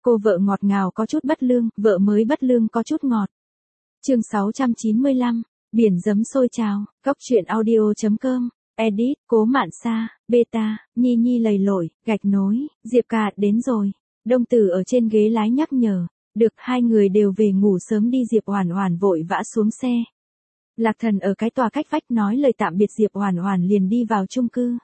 Cô vợ ngọt ngào có chút bất lương, vợ mới bất lương có chút ngọt. Chương 695, biển giấm sôi trào, Cóc truyện audio.com, edit, Cố Mạn Sa, beta, Nhi Nhi lầy lội, gạch nối, Diệp Ca đến rồi. Đông Tử ở trên ghế lái nhắc nhở, được hai người đều về ngủ sớm đi. Diệp Oản Oản vội vã xuống xe. Lạc Thần ở cái tòa cách vách nói lời tạm biệt Diệp Oản Oản liền đi vào chung cư.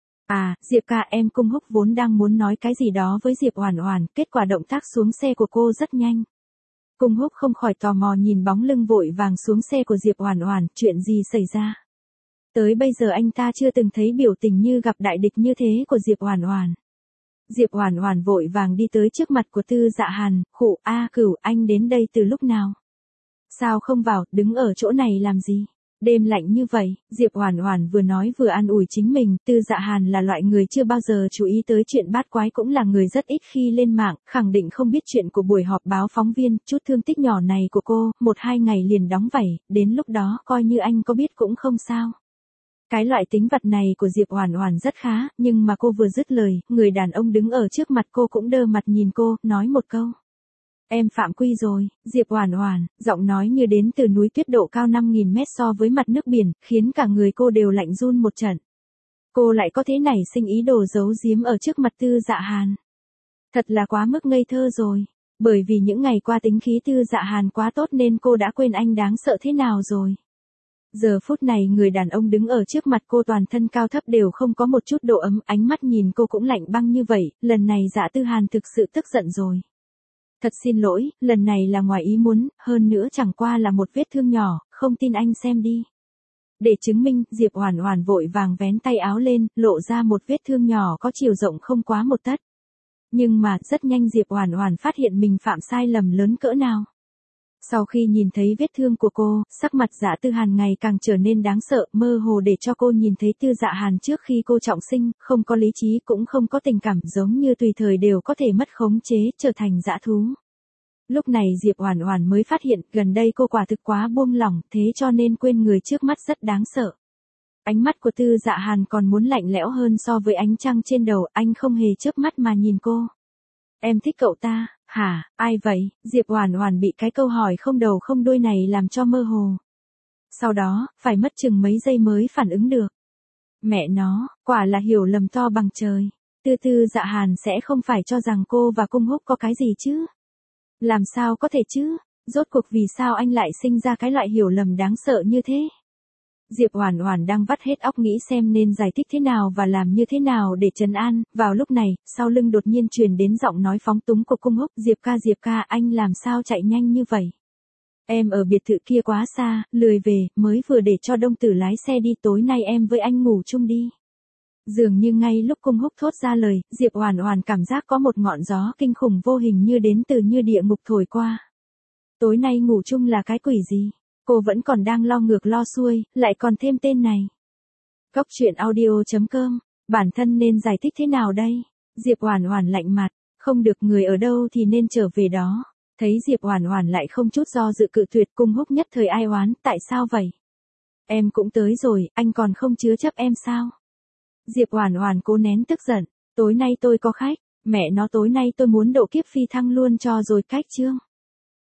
À, Diệp Ca em Cung Húc vốn đang muốn nói cái gì đó với Diệp Oản Oản, kết quả động tác xuống xe của cô rất nhanh. Cung Húc không khỏi tò mò nhìn bóng lưng vội vàng xuống xe của Diệp Oản Oản, chuyện gì xảy ra? Tới bây giờ anh ta chưa từng thấy biểu tình như gặp đại địch như thế của Diệp Oản Oản. Diệp Oản Oản vội vàng đi tới trước mặt của Tư Dạ Hàn, "Khụ a Cửu, anh đến đây từ lúc nào? Sao không vào, đứng ở chỗ này làm gì? Đêm lạnh như vậy." Diệp Oản Oản vừa nói vừa an ủi chính mình, Tư Dạ Hàn là loại người chưa bao giờ chú ý tới chuyện bát quái, cũng là người rất ít khi lên mạng, khẳng định không biết chuyện của buổi họp báo phóng viên, chút thương tích nhỏ này của cô, 1-2 ngày liền đóng vảy, đến lúc đó coi như anh có biết cũng không sao. Cái loại tính vật này của Diệp Oản Oản rất khá, nhưng mà cô vừa dứt lời, người đàn ông đứng ở trước mặt cô cũng đơ mặt nhìn cô, nói một câu. Em phạm quy rồi. Diệp Oản Oản, giọng nói như đến từ núi tuyết độ cao 5.000 mét so với mặt nước biển, khiến cả người cô đều lạnh run một trận. Cô lại có thế nảy sinh ý đồ giấu giếm ở trước mặt Tư Dạ Hàn. Thật là quá mức ngây thơ rồi. Bởi vì những ngày qua tính khí Tư Dạ Hàn quá tốt nên cô đã quên anh đáng sợ thế nào rồi. Giờ phút này người đàn ông đứng ở trước mặt cô toàn thân cao thấp đều không có một chút độ ấm, ánh mắt nhìn cô cũng lạnh băng như vậy, lần này Dạ Tư Hàn thực sự tức giận rồi. Thật xin lỗi, lần này là ngoài ý muốn, hơn nữa chẳng qua là một vết thương nhỏ, không tin anh xem đi. Để chứng minh, Diệp Oản Oản vội vàng vén tay áo lên, lộ ra một vết thương nhỏ có chiều rộng không quá 1 tấc. Nhưng mà, rất nhanh Diệp Oản Oản phát hiện mình phạm sai lầm lớn cỡ nào. Sau khi nhìn thấy vết thương của cô, sắc mặt Dạ Tư Hàn ngày càng trở nên đáng sợ, mơ hồ để cho cô nhìn thấy Tư Dạ Hàn trước khi cô trọng sinh, không có lý trí cũng không có tình cảm, giống như tùy thời đều có thể mất khống chế, trở thành dã thú. Lúc này Diệp Oản Oản mới phát hiện, gần đây cô quả thực quá buông lỏng, thế cho nên quên người trước mắt rất đáng sợ. Ánh mắt của Tư Dạ Hàn còn muốn lạnh lẽo hơn so với ánh trăng trên đầu, anh không hề chớp mắt mà nhìn cô. Em thích cậu ta, hả, ai vậy? Diệp Oản Oản bị cái câu hỏi không đầu không đuôi này làm cho mơ hồ. Sau đó, phải mất chừng mấy giây mới phản ứng được. Mẹ nó, quả là hiểu lầm to bằng trời. Tư Dạ Hàn sẽ không phải cho rằng cô và Cung Húc có cái gì chứ? Làm sao có thể chứ? Rốt cuộc vì sao anh lại sinh ra cái loại hiểu lầm đáng sợ như thế? Diệp Oản Oản đang vắt hết óc nghĩ xem nên giải thích thế nào và làm như thế nào để trấn an, vào lúc này, sau lưng đột nhiên truyền đến giọng nói phóng túng của Cung Húc, Diệp ca, anh làm sao chạy nhanh như vậy? Em ở biệt thự kia quá xa, lười về, mới vừa để cho Đông Tử lái xe đi, tối nay em với anh ngủ chung đi." Dường như ngay lúc Cung Húc thốt ra lời, Diệp Oản Oản cảm giác có một ngọn gió kinh khủng vô hình như đến từ như địa ngục thổi qua. Tối nay ngủ chung là cái quỷ gì? Cô vẫn còn đang lo ngược lo xuôi, lại còn thêm tên này. Cóc truyện audio.com, bản thân nên giải thích thế nào đây? Diệp Oản Oản lạnh mặt, không được, người ở đâu thì nên trở về đó. Thấy Diệp Oản Oản lại không chút do dự cự tuyệt, Cung Húc nhất thời ai oán, tại sao vậy? Em cũng tới rồi, anh còn không chứa chấp em sao? Diệp Oản Oản cố nén tức giận, tối nay tôi có khách, mẹ nó tối nay tôi muốn độ kiếp phi thăng luôn cho rồi cách chương.